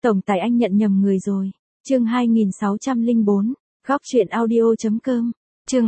Tổng tài anh nhận nhầm người rồi. Chương 2604, góc truyện audio.com. Chương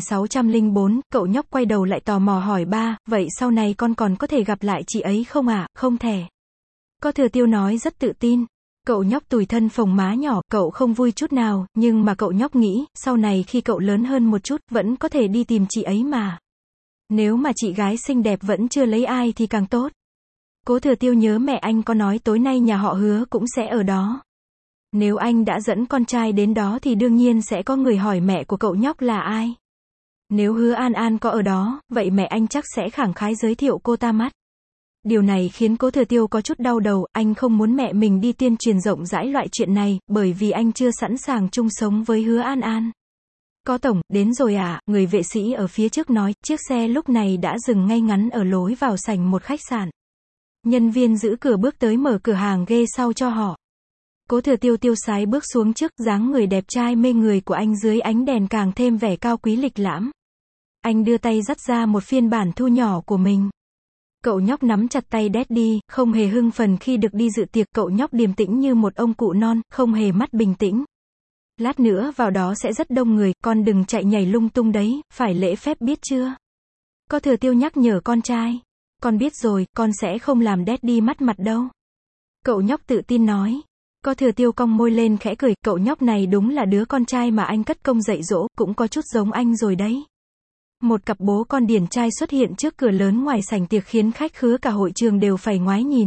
2604, cậu nhóc quay đầu lại tò mò hỏi ba, vậy sau này con còn có thể gặp lại chị ấy không ạ? Không thể. Có Thừa Tiêu nói rất tự tin. Cậu nhóc tủi thân phồng má nhỏ, cậu không vui chút nào, nhưng mà cậu nhóc nghĩ, sau này khi cậu lớn hơn một chút, vẫn có thể đi tìm chị ấy mà. Nếu mà chị gái xinh đẹp vẫn chưa lấy ai thì càng tốt. Cố Thừa Tiêu nhớ mẹ anh có nói tối nay nhà họ Hứa cũng sẽ ở đó. Nếu anh đã dẫn con trai đến đó thì đương nhiên sẽ có người hỏi mẹ của cậu nhóc là ai. Nếu Hứa An An có ở đó, vậy mẹ anh chắc sẽ khẳng khái giới thiệu cô ta mắt. Điều này khiến Cố Thừa Tiêu có chút đau đầu, anh không muốn mẹ mình đi tuyên truyền rộng rãi loại chuyện này, bởi vì anh chưa sẵn sàng chung sống với Hứa An An. Có tổng, đến rồi à, người vệ sĩ ở phía trước nói, chiếc xe lúc này đã dừng ngay ngắn ở lối vào sảnh một khách sạn. Nhân viên giữ cửa bước tới mở cửa hàng ghê sau cho họ. Cố Thừa Tiêu tiêu sái bước xuống trước, dáng người đẹp trai mê người của anh dưới ánh đèn càng thêm vẻ cao quý lịch lãm. Anh đưa tay dắt ra một phiên bản thu nhỏ của mình. Cậu nhóc nắm chặt tay Daddy, không hề hưng phấn khi được đi dự tiệc, cậu nhóc điềm tĩnh như một ông cụ non, không hề mắt bình tĩnh. Lát nữa vào đó sẽ rất đông người, con đừng chạy nhảy lung tung đấy, phải lễ phép biết chưa? Có Thừa Tiêu nhắc nhở con trai. Con biết rồi, con sẽ không làm Daddy mất mặt đâu. Cậu nhóc tự tin nói. Có Thừa Tiêu cong môi lên khẽ cười, cậu nhóc này đúng là đứa con trai mà anh cất công dạy dỗ, cũng có chút giống anh rồi đấy. Một cặp bố con điển trai xuất hiện trước cửa lớn ngoài sảnh tiệc khiến khách khứa cả hội trường đều phải ngoái nhìn.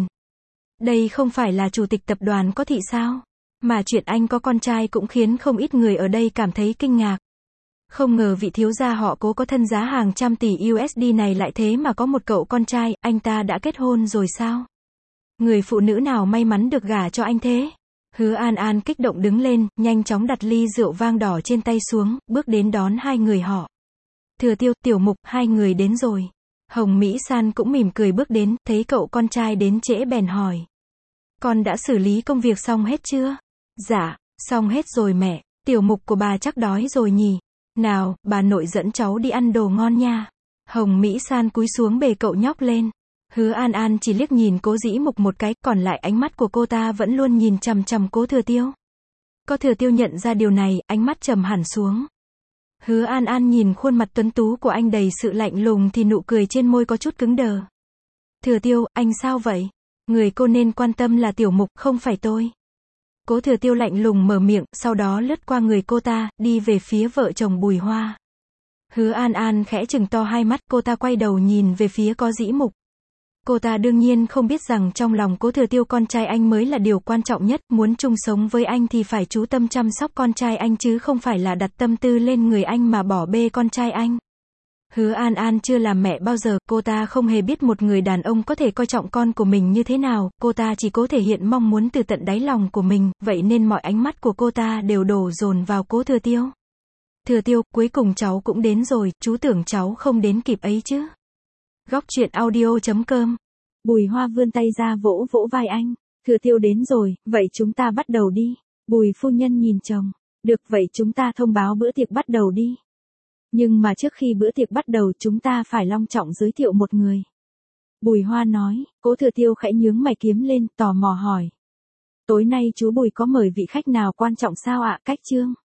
Đây không phải là chủ tịch tập đoàn Có Thị sao? Mà chuyện anh có con trai cũng khiến không ít người ở đây cảm thấy kinh ngạc. Không ngờ vị thiếu gia họ Cố có thân giá hàng trăm tỷ USD này lại thế mà có một cậu con trai, anh ta đã kết hôn rồi sao? Người phụ nữ nào may mắn được gả cho anh thế? Hứa An An kích động đứng lên, nhanh chóng đặt ly rượu vang đỏ trên tay xuống, bước đến đón hai người họ. Thừa Tiêu, Tiểu Mục, hai người đến rồi. Hồng Mỹ San cũng mỉm cười bước đến, thấy cậu con trai đến trễ bèn hỏi. Con đã xử lý công việc xong hết chưa? Dạ, xong hết rồi mẹ, Tiểu Mục của bà chắc đói rồi nhỉ? Nào, bà nội dẫn cháu đi ăn đồ ngon nha. Hồng Mỹ San cúi xuống bề cậu nhóc lên. Hứa An An chỉ liếc nhìn Cố Dĩ Mục một cái, còn lại ánh mắt của cô ta vẫn luôn nhìn chằm chằm Cố Thừa Tiêu. Có Thừa Tiêu nhận ra điều này, ánh mắt trầm hẳn xuống. Hứa An An nhìn khuôn mặt tuấn tú của anh đầy sự lạnh lùng thì nụ cười trên môi có chút cứng đờ. Thừa Tiêu, anh sao vậy? Người cô nên quan tâm là Tiểu Mục, không phải tôi. Cố Thừa Tiêu lạnh lùng mở miệng, sau đó lướt qua người cô ta, đi về phía vợ chồng Bùi Hoa. Hứa An An khẽ trừng to hai mắt, cô ta quay đầu nhìn về phía Có Dĩ Mục. Cô ta đương nhiên không biết rằng trong lòng Cố Thừa Tiêu con trai anh mới là điều quan trọng nhất, muốn chung sống với anh thì phải chú tâm chăm sóc con trai anh chứ không phải là đặt tâm tư lên người anh mà bỏ bê con trai anh. Hứa An An chưa làm mẹ bao giờ, cô ta không hề biết một người đàn ông có thể coi trọng con của mình như thế nào, cô ta chỉ cố thể hiện mong muốn từ tận đáy lòng của mình, vậy nên mọi ánh mắt của cô ta đều đổ dồn vào Cố Thừa Tiêu. Thừa Tiêu, cuối cùng cháu cũng đến rồi, chú tưởng cháu không đến kịp ấy chứ. Góc truyện audio.com. Bùi Hoa vươn tay ra vỗ vỗ vai anh. Thừa Tiêu đến rồi, vậy chúng ta bắt đầu đi. Bùi phu nhân nhìn chồng. Được, vậy chúng ta thông báo bữa tiệc bắt đầu đi. Nhưng mà trước khi bữa tiệc bắt đầu chúng ta phải long trọng giới thiệu một người. Bùi Hoa nói. Cố Thừa Tiêu khẽ nhướng mày kiếm lên, tò mò hỏi. Tối nay chú Bùi có mời vị khách nào quan trọng sao ạ? Cách Trương.